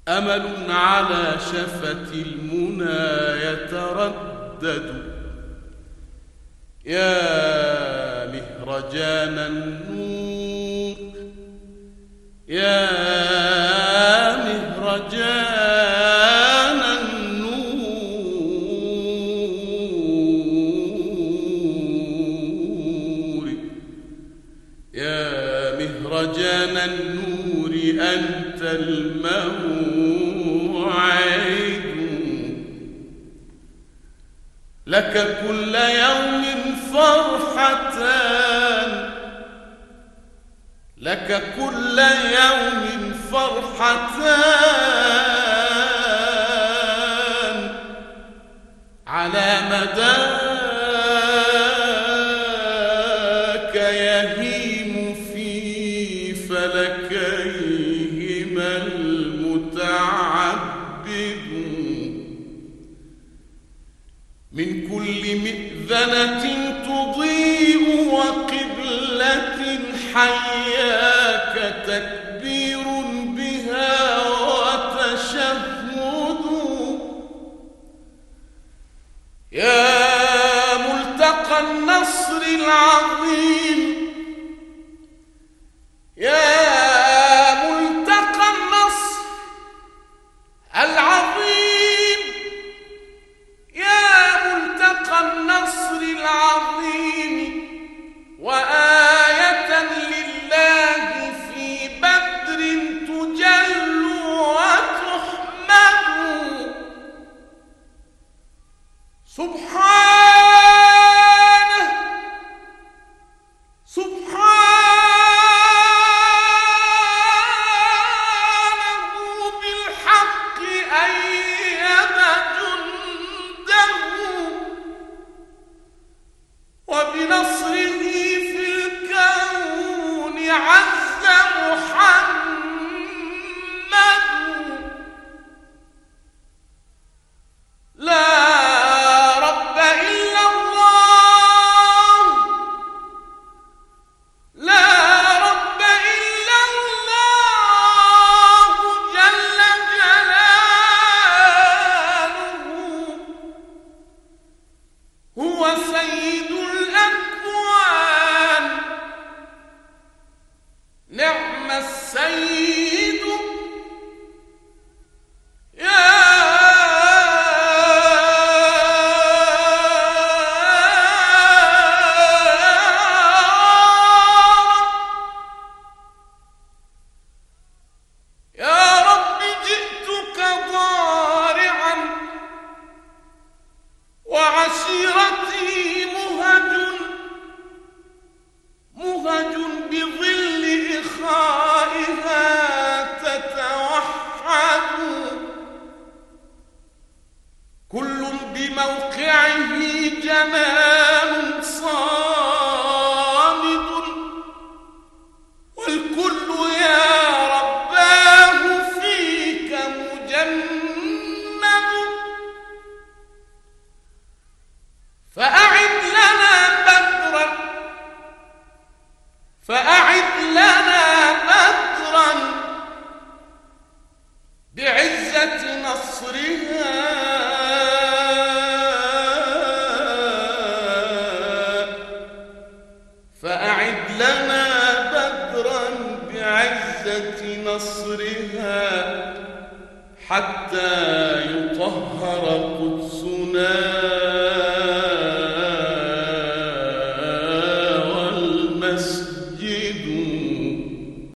أمل على شفة المنى يتردد، يا مهرجان النور، يا مهرجان النور، يا مهرجان النور أنت الموعد، لك كل يوم فرحتان، لك كل يوم فرحتان، على مداك يهيم في فلكيهما المتعبد، من كل مئذنة تضيء وقبلة حياك تكبير بها وتشهد، يا ملتقى النصر العظيم، يا ملتقى النصر العظيم، يا ملتقى النصر العظيم، وآية لله في بدر تجل وتحمد، سبحانه سبحانه بالحق أيد جنده، وبنصره في الكون عز محمد، لا رب إلا الله، لا رب إلا الله جل جلاله، هو سيد الأكوان، نعم السيد، يا رب جئتك ضارعا وعشيرتي مهج بظل إخائها تتوحد، كل بموقعه جمال صامد، والكل يا رباه فيك مجند، فأعد لنا بدرا، فأعد لنا بدرا بعزة نصرها، فأعد لنا بدرا بعزة نصرها، حتى